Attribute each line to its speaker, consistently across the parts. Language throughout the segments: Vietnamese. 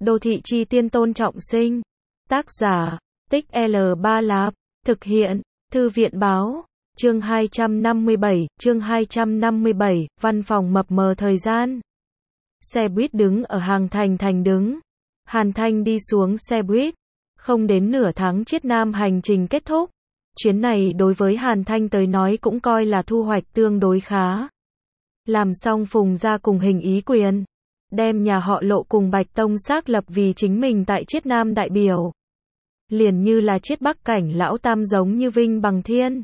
Speaker 1: Đô thị chi tiên Tôn Trọng Sinh. Tác giả, Tích L3 Lạp. Thực hiện, Thư viện báo. Chương 257, văn phòng mập mờ thời gian. Xe buýt đứng ở hàng thành đứng. Hàn Thanh đi xuống xe buýt. Không đến nửa tháng Chiết Nam hành trình kết thúc. Chuyến này đối với Hàn Thanh tới nói cũng coi là thu hoạch tương đối khá. Làm xong Phùng gia cùng Hình Ý Quyền. Đem nhà họ Lộ cùng Bạch Tông xác lập vì chính mình tại Chiết Nam đại biểu. Liền như là Chiết Bắc cảnh lão tam giống như vinh bằng thiên.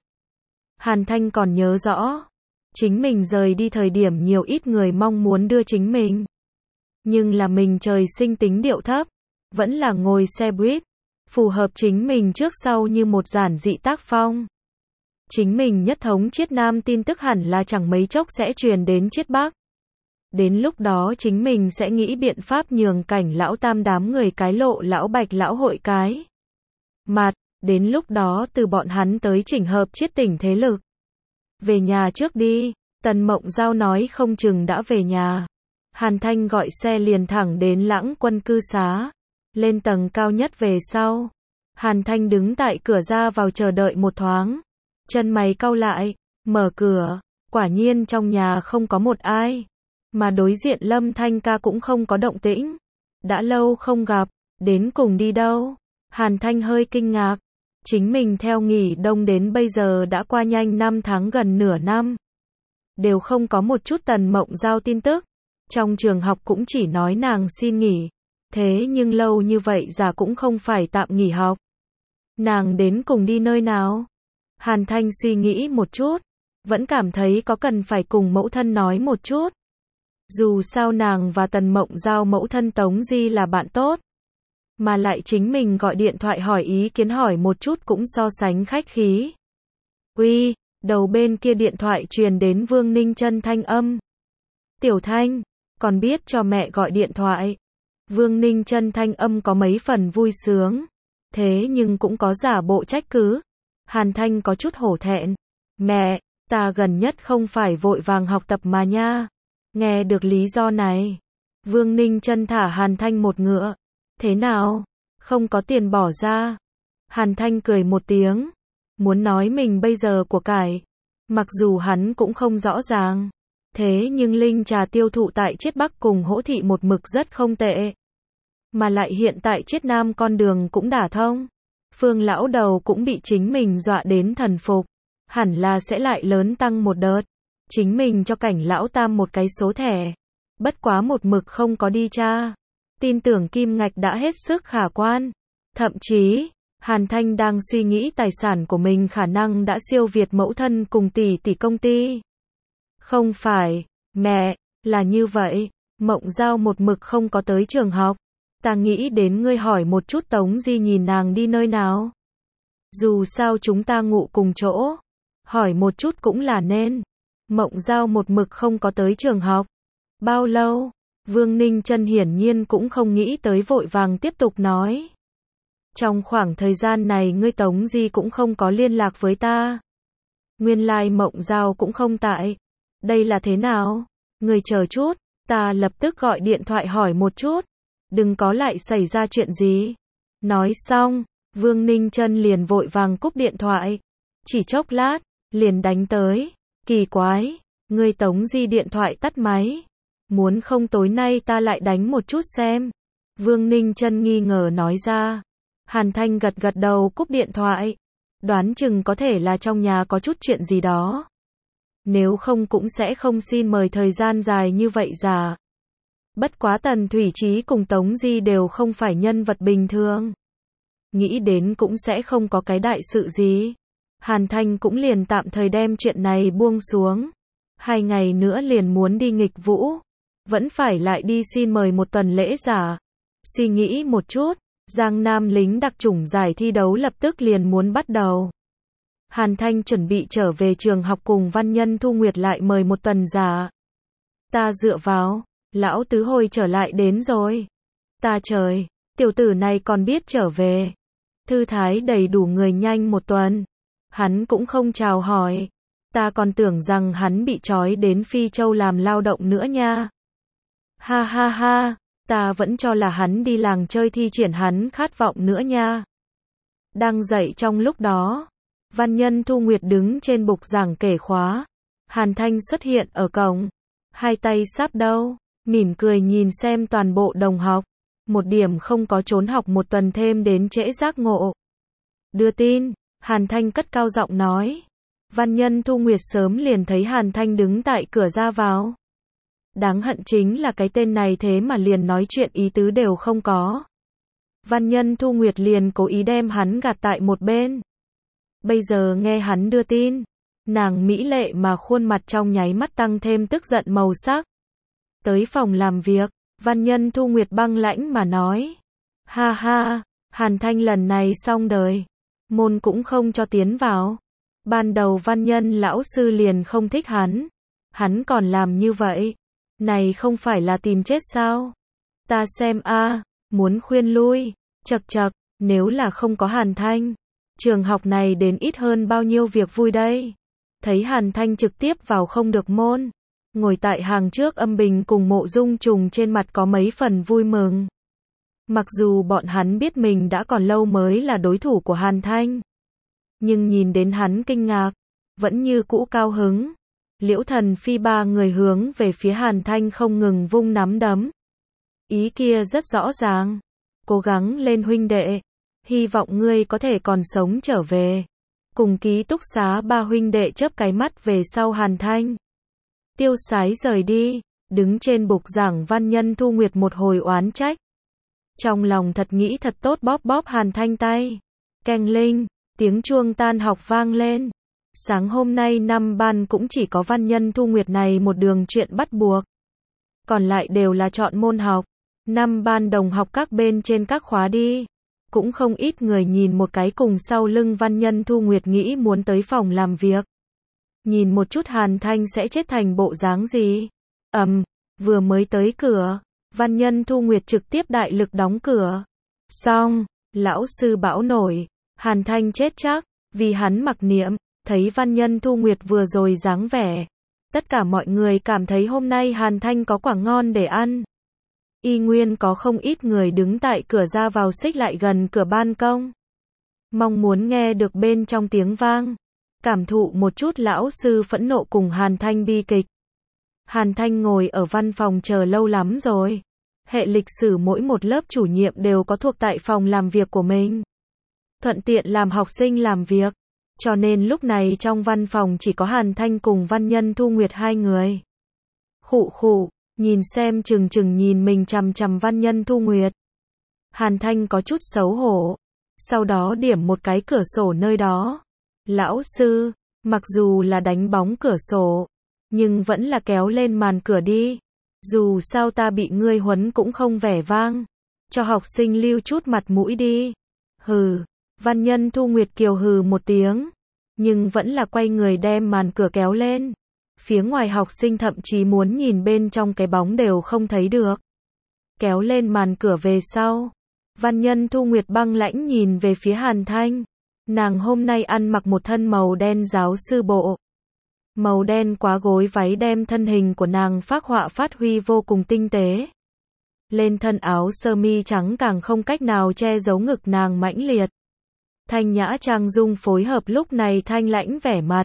Speaker 1: Hàn Thanh còn nhớ rõ. Chính mình rời đi thời điểm nhiều ít người mong muốn đưa chính mình. Nhưng là mình trời sinh tính điệu thấp. Vẫn là ngồi xe buýt. Phù hợp chính mình trước sau như một giản dị tác phong. Chính mình nhất thống Chiết Nam tin tức hẳn là chẳng mấy chốc sẽ truyền đến Chiết Bắc. Đến lúc đó chính mình sẽ nghĩ biện pháp nhường cảnh lão tam đám người cái Lộ lão Bạch lão hội cái mặt, đến lúc đó từ bọn hắn tới chỉnh hợp Chiết tỉnh thế lực. Về nhà trước đi, Tần Mộng Giao nói không chừng đã về nhà. Hàn Thanh gọi xe liền thẳng đến Lãng Quân cư xá. Lên tầng cao nhất về sau. Hàn Thanh đứng tại cửa ra vào chờ đợi một thoáng. Chân mày cau lại, mở cửa, quả nhiên trong nhà không có một ai. Mà đối diện Lâm Thanh ca cũng không có động tĩnh. Đã lâu không gặp, đến cùng đi đâu? Hàn Thanh hơi kinh ngạc. Chính mình theo nghỉ đông đến bây giờ đã qua nhanh 5 tháng gần nửa năm. Đều không có một chút Tần Mộng Giao tin tức. Trong trường học cũng chỉ nói nàng xin nghỉ. Thế nhưng lâu như vậy giả cũng không phải tạm nghỉ học. Nàng đến cùng đi nơi nào? Hàn Thanh suy nghĩ một chút. Vẫn cảm thấy có cần phải cùng mẫu thân nói một chút. Dù sao nàng và Tần Mộng Giao mẫu thân Tống Di là bạn tốt. Mà lại chính mình gọi điện thoại hỏi ý kiến hỏi một chút cũng so sánh khách khí. Uy, đầu bên kia điện thoại truyền đến Vương Ninh Chân thanh âm. Tiểu Thanh, còn biết cho mẹ gọi điện thoại. Vương Ninh Chân thanh âm có mấy phần vui sướng. Thế nhưng cũng có giả bộ trách cứ. Hàn Thanh có chút hổ thẹn. Mẹ, ta gần nhất không phải vội vàng học tập mà nha. Nghe được lý do này. Vương Ninh Chân thả Hàn Thanh một ngựa. Thế nào? Không có tiền bỏ ra. Hàn Thanh cười một tiếng. Muốn nói mình bây giờ của cải. Mặc dù hắn cũng không rõ ràng. Thế nhưng linh trà tiêu thụ tại Chiết Bắc cùng Hỗ Thị một mực rất không tệ. Mà lại hiện tại Chiết Nam con đường cũng đả thông. Phương lão đầu cũng bị chính mình dọa đến thần phục. Hẳn là sẽ lại lớn tăng một đợt. Chính mình cho cảnh lão tam một cái số thẻ. Bất quá một mực không có đi tra. Tin tưởng kim ngạch đã hết sức khả quan. Thậm chí, Hàn Thanh đang suy nghĩ tài sản của mình khả năng đã siêu việt mẫu thân cùng tỷ công ty. Không phải, mẹ, là như vậy. Mộng Giao một mực không có tới trường học. Ta nghĩ đến ngươi hỏi một chút Tống Di nhìn nàng đi nơi nào. Dù sao chúng ta ngủ cùng chỗ. Hỏi một chút cũng là nên. Mộng Giao một mực không có tới trường học. Bao lâu? Vương Ninh Chân hiển nhiên cũng không nghĩ tới vội vàng tiếp tục nói. Trong khoảng thời gian này ngươi Tống Di cũng không có liên lạc với ta. Nguyên lai Mộng Giao cũng không tại. Đây là thế nào? Ngươi chờ chút, ta lập tức gọi điện thoại hỏi một chút. Đừng có lại xảy ra chuyện gì. Nói xong, Vương Ninh Chân liền vội vàng cúp điện thoại. Chỉ chốc lát, liền đánh tới. Kỳ quái, ngươi Tống Di điện thoại tắt máy. Muốn không tối nay ta lại đánh một chút xem. Vương Ninh Chân nghi ngờ nói ra. Hàn Thanh gật gật đầu cúp điện thoại. Đoán chừng có thể là trong nhà có chút chuyện gì đó. Nếu không cũng sẽ không xin mời thời gian dài như vậy già. Bất quá Tần Thủy Trí cùng Tống Di đều không phải nhân vật bình thường. Nghĩ đến cũng sẽ không có cái đại sự gì. Hàn Thanh cũng liền tạm thời đem chuyện này buông xuống. 2 ngày nữa liền muốn đi nghịch vũ. Vẫn phải lại đi xin mời một tuần lễ giả. Suy nghĩ một chút, Giang Nam lính đặc chủng giải thi đấu lập tức liền muốn bắt đầu. Hàn Thanh chuẩn bị trở về trường học cùng Văn Nhân Thu Nguyệt lại mời một tuần giả. Ta dựa vào, lão tứ hồi trở lại đến rồi. Ta trời, tiểu tử này còn biết trở về. Thư thái đầy đủ người nhanh một tuần. Hắn cũng không chào hỏi. Ta còn tưởng rằng hắn bị trói đến Phi Châu làm lao động nữa nha. Ha ha ha, Ta vẫn cho là hắn đi làng chơi thi triển hắn khát vọng nữa nha. Đang dạy trong lúc đó, Văn Nhân Thu Nguyệt đứng trên bục giảng kể khóa. Hàn Thanh xuất hiện ở cổng, hai tay sáp đâu, mỉm cười nhìn xem toàn bộ đồng học. Một điểm không có trốn học một tuần thêm đến trễ giác ngộ. Đưa tin, Hàn Thanh cất cao giọng nói. Văn Nhân Thu Nguyệt sớm liền thấy Hàn Thanh đứng tại cửa ra vào. Đáng hận chính là cái tên này thế mà liền nói chuyện ý tứ đều không có. Văn Nhân Thu Nguyệt liền cố ý đem hắn gạt tại một bên. Bây giờ nghe hắn đưa tin, nàng mỹ lệ mà khuôn mặt trong nháy mắt tăng thêm tức giận màu sắc. Tới phòng làm việc, Văn Nhân Thu Nguyệt băng lãnh mà nói. Ha ha, Hàn Thanh lần này xong đời. Môn cũng không cho tiến vào. Ban đầu Văn Nhân lão sư liền không thích hắn. Hắn còn làm như vậy. Này không phải là tìm chết sao? Ta xem a, muốn khuyên lui. Chậc chậc, nếu là không có Hàn Thanh, trường học này đến ít hơn bao nhiêu việc vui đây. Thấy Hàn Thanh trực tiếp vào không được môn. Ngồi tại hàng trước Âm Bình cùng Mộ Dung Trùng trên mặt có mấy phần vui mừng. Mặc dù bọn hắn biết mình đã còn lâu mới là đối thủ của Hàn Thanh. Nhưng nhìn đến hắn kinh ngạc, vẫn như cũ cao hứng. Liễu Thần Phi ba người hướng về phía Hàn Thanh không ngừng vung nắm đấm. Ý kia rất rõ ràng. Cố gắng lên huynh đệ. Hy vọng ngươi có thể còn sống trở về. Cùng ký túc xá ba huynh đệ chớp cái mắt về sau Hàn Thanh. Tiêu sái rời đi, đứng trên bục giảng Văn Nhân Thu Nguyệt một hồi oán trách. Trong lòng thật nghĩ thật tốt bóp bóp Hàn Thanh tay. Keng linh, tiếng chuông tan học vang lên. Sáng hôm nay năm ban cũng chỉ có Văn Nhân Thu Nguyệt này một đường chuyện bắt buộc. Còn lại đều là chọn môn học. Năm ban đồng học các bên trên các khóa đi. Cũng không ít người nhìn một cái cùng sau lưng Văn Nhân Thu Nguyệt nghĩ muốn tới phòng làm việc. Nhìn một chút Hàn Thanh sẽ chết thành bộ dáng gì. Vừa mới tới cửa, Văn Nhân Thu Nguyệt trực tiếp đại lực đóng cửa. Xong, lão sư bão nổi, Hàn Thanh chết chắc, vì hắn mặc niệm, thấy Văn Nhân Thu Nguyệt vừa rồi dáng vẻ. Tất cả mọi người cảm thấy hôm nay Hàn Thanh có quả ngon để ăn. Y nguyên có không ít người đứng tại cửa ra vào xích lại gần cửa ban công. Mong muốn nghe được bên trong tiếng vang. Cảm thụ một chút lão sư phẫn nộ cùng Hàn Thanh bi kịch. Hàn Thanh ngồi ở văn phòng chờ lâu lắm rồi. Hệ lịch sử mỗi một lớp chủ nhiệm đều có thuộc tại phòng làm việc của mình. Thuận tiện làm học sinh làm việc. Cho nên lúc này trong văn phòng chỉ có Hàn Thanh cùng Văn Nhân Thu Nguyệt hai người. Khụ khụ, nhìn xem chừng chừng nhìn mình chằm chằm Văn Nhân Thu Nguyệt. Hàn Thanh có chút xấu hổ. Sau đó điểm một cái cửa sổ nơi đó. Lão sư, mặc dù là đánh bóng cửa sổ, nhưng vẫn là kéo lên màn cửa đi. Dù sao ta bị ngươi huấn cũng không vẻ vang. Cho học sinh lưu chút mặt mũi đi. Hừ, Văn Nhân Thu Nguyệt kiều hừ một tiếng. Nhưng vẫn là quay người đem màn cửa kéo lên. Phía ngoài học sinh thậm chí muốn nhìn bên trong cái bóng đều không thấy được. Kéo lên màn cửa về sau. Văn Nhân Thu Nguyệt băng lãnh nhìn về phía Hàn Thanh. Nàng hôm nay ăn mặc một thân màu đen giáo sư bộ. Màu đen quá gối váy đem thân hình của nàng phác họa phát huy vô cùng tinh tế. Lên thân áo sơ mi trắng càng không cách nào che giấu ngực nàng mãnh liệt. Thanh nhã trang dung phối hợp lúc này thanh lãnh vẻ mặt.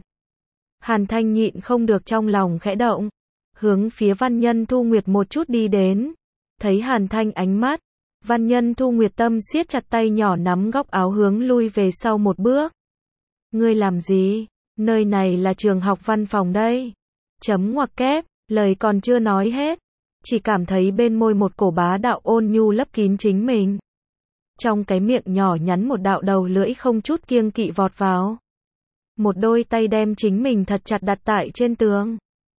Speaker 1: Hàn Thanh nhịn không được trong lòng khẽ động. Hướng phía Văn Nhân Thu Nguyệt một chút đi đến. Thấy Hàn Thanh ánh mắt. Văn Nhân Thu Nguyệt tâm siết chặt tay nhỏ nắm góc áo hướng lui về sau một bước. Ngươi làm gì? Nơi này là trường học văn phòng đây. Chấm ngoặc kép, lời còn chưa nói hết. Chỉ cảm thấy bên môi một cổ bá đạo ôn nhu lấp kín chính mình. Trong cái miệng nhỏ nhắn một đạo đầu lưỡi không chút kiêng kỵ vọt vào. Một đôi tay đem chính mình thật chặt đặt tại trên tường.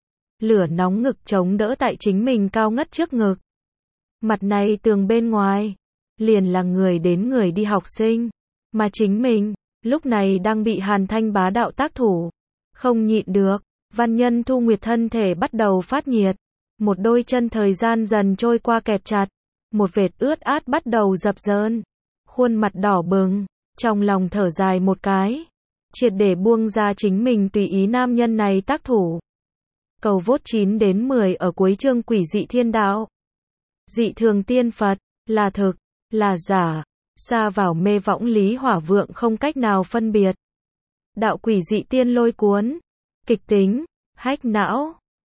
Speaker 1: Lửa nóng ngực chống đỡ tại chính mình cao ngất trước ngực. Mặt này tường bên ngoài, liền là người đến người đi học sinh. Mà chính mình, lúc này đang bị Hàn Thanh bá đạo tác thủ. Không nhịn được, Văn Nhân Thu Nguyệt thân thể bắt đầu phát nhiệt. Một đôi chân thời gian dần trôi qua kẹp chặt. Một vệt ướt át bắt đầu dập dờn. Khuôn mặt đỏ bừng, trong lòng thở dài một cái. Triệt để buông ra chính mình tùy ý nam nhân này tác thủ. Cầu vote 9 đến 10 ở cuối chương Quỷ Dị Thiên Đạo. Dị thường tiên Phật, là thực, là giả, sa vào mê võng lý hỏa vượng không cách nào phân biệt. Đạo quỷ dị tiên lôi cuốn, kịch tính, hách não.